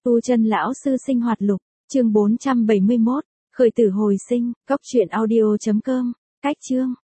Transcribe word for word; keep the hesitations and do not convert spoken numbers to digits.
Tu Chân lão sư sinh hoạt lục, chương bốn trăm bảy mươi mốt, khởi tử hồi sinh, cốc truyện audio chấm com, cách chương.